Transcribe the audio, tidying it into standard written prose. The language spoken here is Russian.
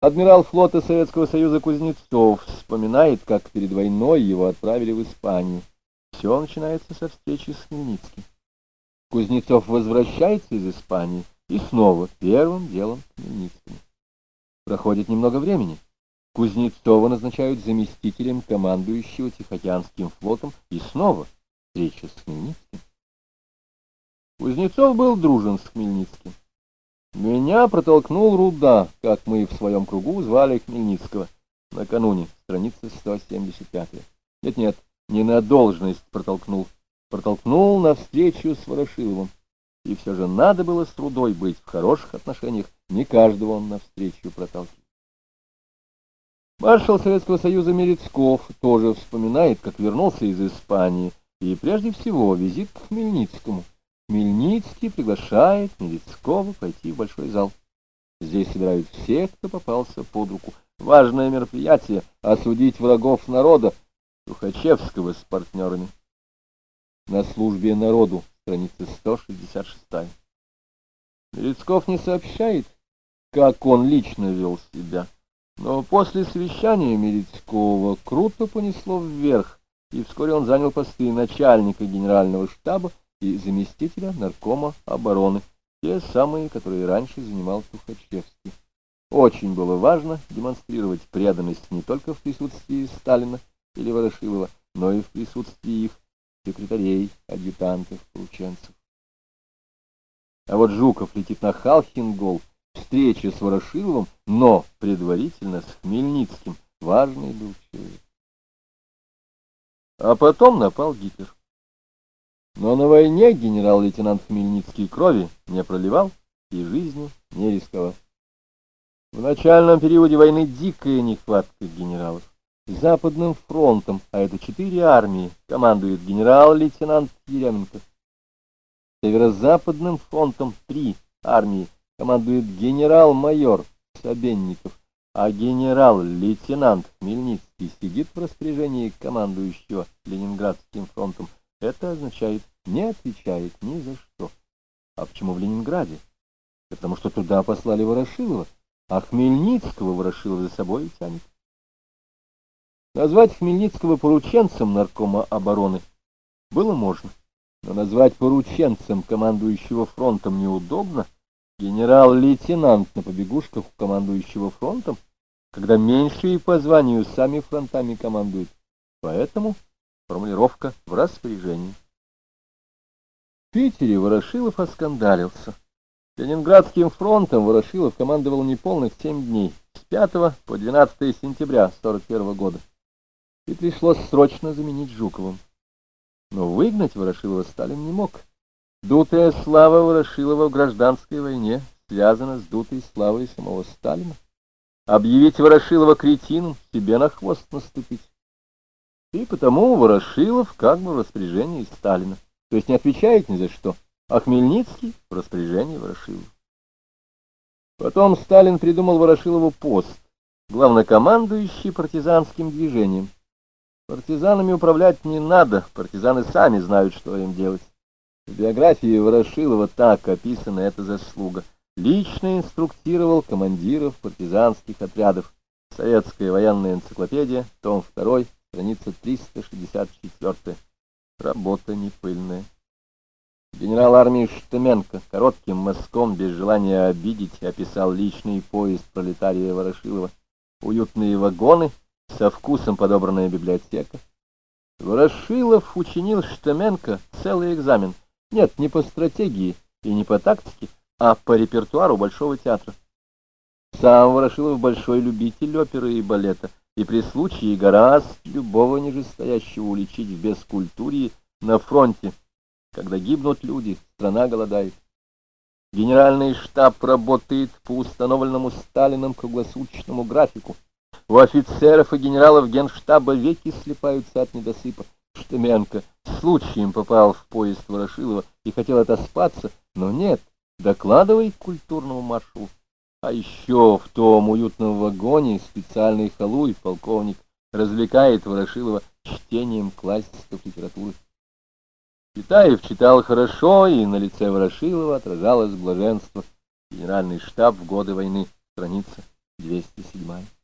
Адмирал флота Советского Союза Кузнецов вспоминает, как перед войной его отправили в Испанию. Все начинается со встречи с Хмельницким. Кузнецов возвращается из Испании и снова первым делом к Хмельницкому. Проходит немного времени. Кузнецова назначают заместителем командующего Тихоокеанским флотом, и снова встреча с Хмельницким. Кузнецов был дружен с Хмельницким. «Меня протолкнул Руда», как мы в своем кругу звали Хмельницкого. Накануне, страница 175. Нет, не на должность протолкнул. Протолкнул на встречу с Ворошиловым. И все же надо было с Рудой быть в хороших отношениях. Не каждого он навстречу проталкивал. Маршал Советского Союза Мерецков тоже вспоминает, как вернулся из Испании, и прежде всего визит к Хмельницкому. Хмельницкий приглашает Мерецкого пойти в большой зал. Здесь собирают всех, кто попался под руку. Важное мероприятие — осудить врагов народа, Тухачевского с партнерами. На службе народу, страница 166. Мерецков не сообщает, как он лично вел себя, но после совещания Мерецкого круто понесло вверх, и вскоре он занял посты начальника генерального штаба и заместителя наркома обороны, те самые, которые раньше занимал Тухачевский. Очень было важно демонстрировать преданность не только в присутствии Сталина или Ворошилова, но и в присутствии их секретарей, адъютантов, порученцев. А вот Жуков летит на Халхин-Гол, встреча с Ворошиловым, но предварительно с Хмельницким. Важный был человек. А потом напал Гитлер. Но на войне генерал-лейтенант Хмельницкий крови не проливал и жизнью не рисковал. В начальном периоде войны дикая нехватка генералов. Западным фронтом, а это 4 армии, командует генерал-лейтенант Еременко. Северо-западным фронтом 3 армии командует генерал-майор Собенников, а генерал-лейтенант Хмельницкий сидит в распоряжении командующего Ленинградским фронтом. Это означает, не отвечает ни за что. А почему в Ленинграде? Потому что туда послали Ворошилова, а Хмельницкого Ворошилов за собой тянет. Назвать Хмельницкого порученцем наркома обороны было можно, но назвать порученцем командующего фронтом неудобно. Генерал-лейтенант на побегушках у командующего фронтом, когда меньшие по званию сами фронтами командуют. Поэтому формулировка в распоряжении. В Питере Ворошилов оскандалился. Ленинградским фронтом Ворошилов командовал неполных 7 дней, с 5 по 12 сентября 1941 года. И пришлось срочно заменить Жуковым. Но выгнать Ворошилова Сталин не мог. Дутая слава Ворошилова в гражданской войне связана с дутой славой самого Сталина. Объявить Ворошилова кретином, себе на хвост наступить. И потому Ворошилов как бы в распоряжении Сталина, то есть не отвечает ни за что, а Хмельницкий в распоряжении Ворошилова. Потом Сталин придумал Ворошилову пост, главнокомандующий партизанским движением. Партизанами управлять не надо, партизаны сами знают, что им делать. В биографии Ворошилова так описана эта заслуга. Лично инструктировал командиров партизанских отрядов. Советская военная энциклопедия, том 2, страница 364. Работа не пыльная. Генерал армии Штеменко коротким мазком, без желания обидеть, описал личный поезд пролетария Ворошилова. Уютные вагоны, со вкусом подобранная библиотека. Ворошилов учинил Штеменко целый экзамен. Нет, не по стратегии и не по тактике, а по репертуару Большого театра. Сам Ворошилов большой любитель оперы и балета, и при случае гораздо любого нижестоящего уличить в бескультурье на фронте. Когда гибнут люди, страна голодает. Генеральный штаб работает по установленному Сталином круглосуточному графику. У офицеров и генералов генштаба веки слипаются от недосыпа. Штеменко случаем попал в поезд Ворошилова и хотел отоспаться, но нет, докладывай культурному маршалу. А еще в том уютном вагоне специальный халуй, полковник, развлекает Ворошилова чтением классиков литературы. Китаев читал хорошо, и на лице Ворошилова отражалось блаженство. Генеральный штаб в годы войны, страница 207.